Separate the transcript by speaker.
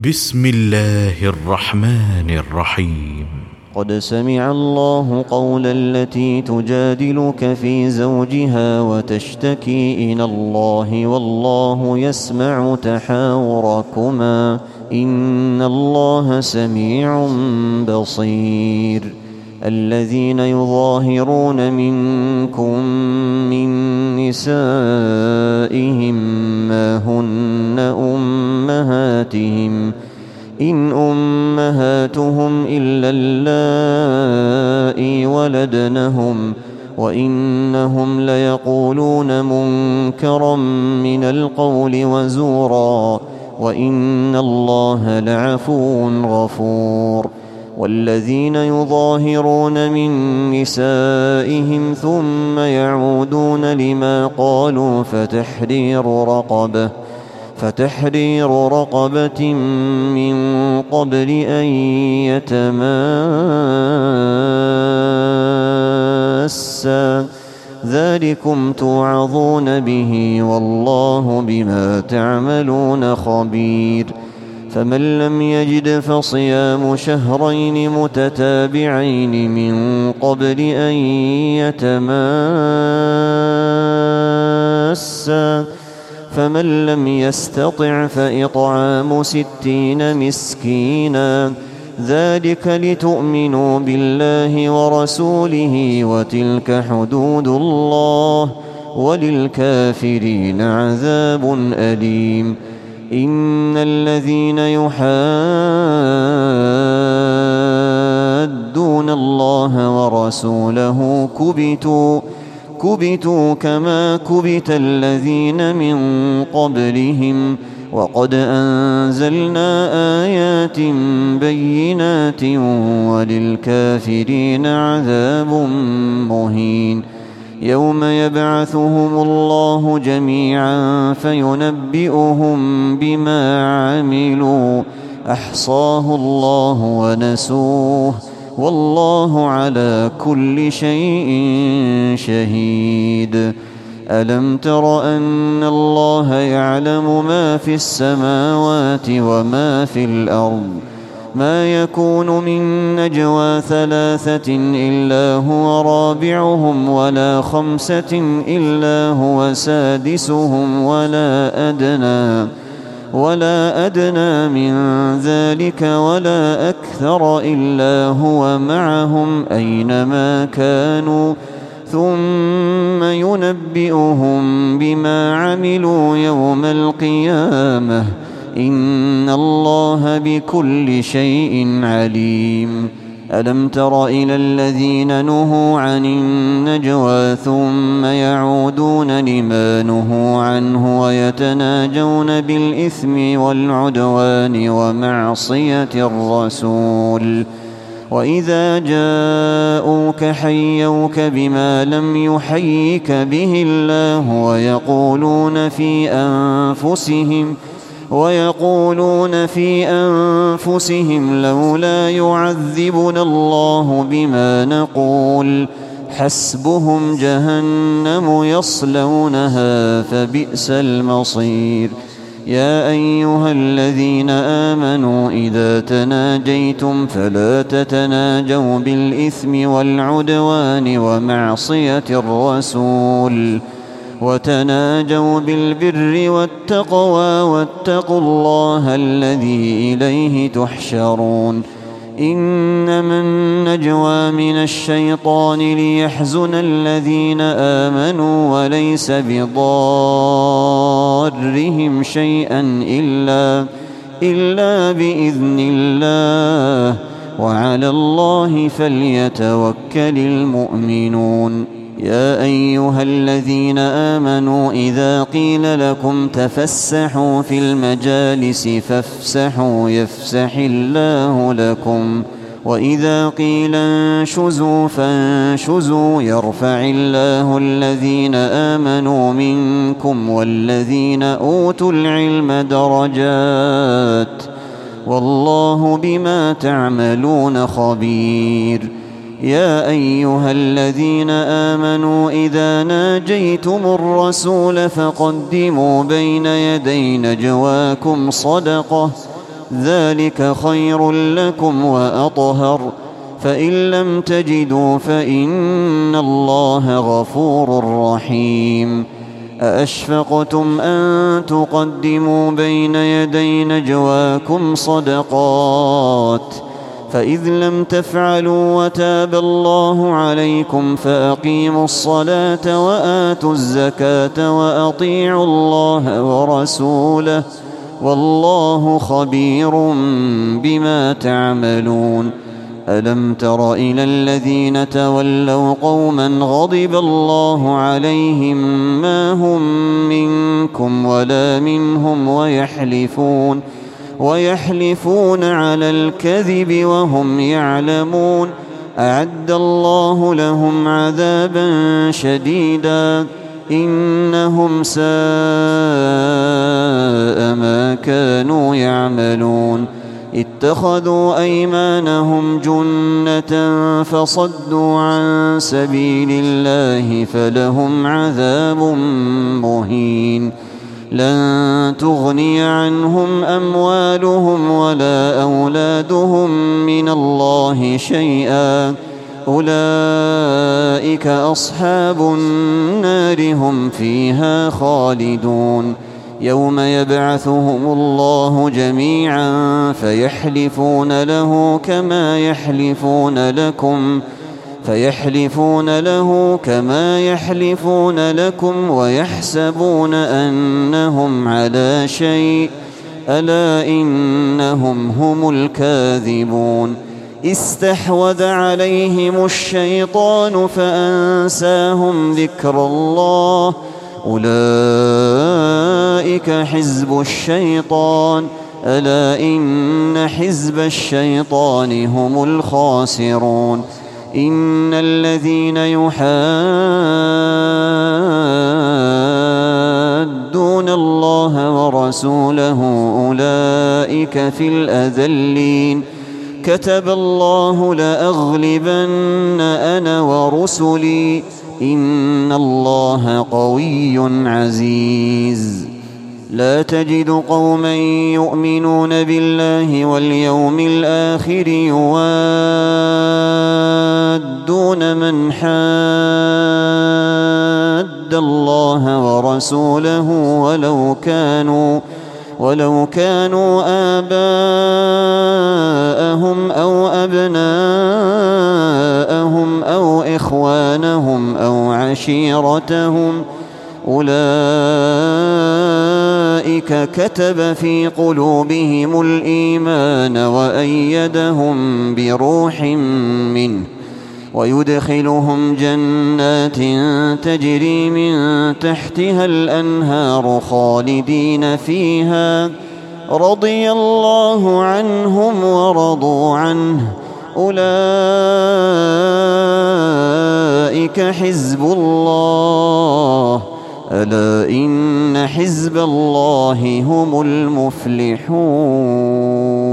Speaker 1: بسم الله الرحمن الرحيم.
Speaker 2: قد سمع الله قول التي تجادلك في زوجها وتشتكي إلى الله والله يسمع تحاوركما إن الله سميع بصير. الذين يظاهرون منكم من نسائهم ما هن أمهاتهم إن أمهاتهم إلا اللائي ولدنهم وإنهم ليقولون منكرا من القول وزورا وإن الله لعفو غفور. والذين يظاهرون من نسائهم ثم يعودون لما قالوا فتحرير رقبة من قبل أن يتماسا ذلكم توعظون به والله بما تعملون خبير. فمن لم يجد فصيام شهرين متتابعين من قبل أن يتماسا فمن لم يستطع فإطعام 60 مسكينا ذلك لتؤمنوا بالله ورسوله وتلك حدود الله وللكافرين عذاب أليم. إن الذين يحادون الله ورسوله كبتوا كما كبت الذين من قبلهم وقد أنزلنا آيات بينات وللكافرين عذاب مهين. يوم يبعثهم الله جميعا فينبئهم بما عملوا أحصاه الله ونسوه والله على كل شيء شهيد. ألم تر أن الله يعلم ما في السماوات وما في الأرض ما يكون من نجوى 3 إلا هو رابعهم ولا 5 إلا هو سادسهم ولا أدنى من ذلك ولا أكثر إلا هو معهم أينما كانوا ثم ينبئهم بما عملوا يوم القيامة إن الله بكل شيء عليم. ألم تر إلى الذين نهوا عن النجوى ثم يعودون لما نهوا عنه ويتناجون بالإثم والعدوان ومعصية الرسول وإذا جاءوك حيوك بما لم يحيك به الله ويقولون في أنفسهم لولا يعذبنا الله بما نقول حسبهم جهنم يصلونها فبئس المصير. يا أيها الذين آمنوا إذا تناجيتم فلا تتناجوا بالإثم والعدوان ومعصية الرسول وتناجوا بالبر والتقوى واتقوا الله الذي إليه تحشرون. إنما النجوى من الشيطان ليحزن الذين آمنوا وليس بضارهم شيئا إلا بإذن الله وعلى الله فليتوكل المؤمنون. يا أيها الذين آمنوا إذا قيل لكم تفسحوا في المجالس فافسحوا يفسح الله لكم وإذا قيل انشزوا فانشزوا يرفع الله الذين آمنوا منكم والذين أوتوا العلم درجات والله بما تعملون خبير. يا أيها الذين آمنوا إذا ناجيتم الرسول فقدموا بين يدي نجواكم صدقة ذلك خير لكم وأطهر، فإن لم تجدوا فإن الله غفور رحيم. أأشفقتم أن تقدموا بين يدي نجواكم صدقات، فإذ لم تفعلوا وتاب الله عليكم فأقيموا الصلاة وآتوا الزكاة وأطيعوا الله ورسوله، والله خبير بما تعملون. ألم تر إلى الذين تولوا قوما غضب الله عليهم ما هم منكم ولا منهم ويحلفون على الكذب وهم يعلمون، أعد الله لهم عذابا شديدا إنهم ساء ما كانوا يعملون. اتخذوا أيمانهم جنة فصدوا عن سبيل الله فلهم عذاب مهين. لن تغني عنهم أموالهم ولا أولادهم من الله شيئا، أولئك أصحاب النار هم فيها خالدون. يوم يبعثهم الله جميعا فيحلفون له كما يحلفون لكم ويحسبون أنهم على شيء، ألا إنهم هم الكاذبون. استحوذ عليهم الشيطان فأنساهم ذكر الله، أولئك حزب الشيطان، ألا إن حزب الشيطان هم الخاسرون. إن الذين يحادون الله ورسوله أولئك في الأذلين. كتب الله لأغلبن أنا ورسلي، إن الله قوي عزيز. لا تجد قوما يؤمنون بالله واليوم الآخر يوادون من حاد الله ورسوله ولو كانوا آباءهم أو أبناءهم أو إخوانهم أو عشيرتهم، أولئك كتب في قلوبهم الإيمان وأيدهم بروح منه، ويدخلهم جنات تجري من تحتها الأنهار خالدين فيها، رضي الله عنهم ورضوا عنه، أولئك حزب الله، ألا إن حزب الله هم المفلحون.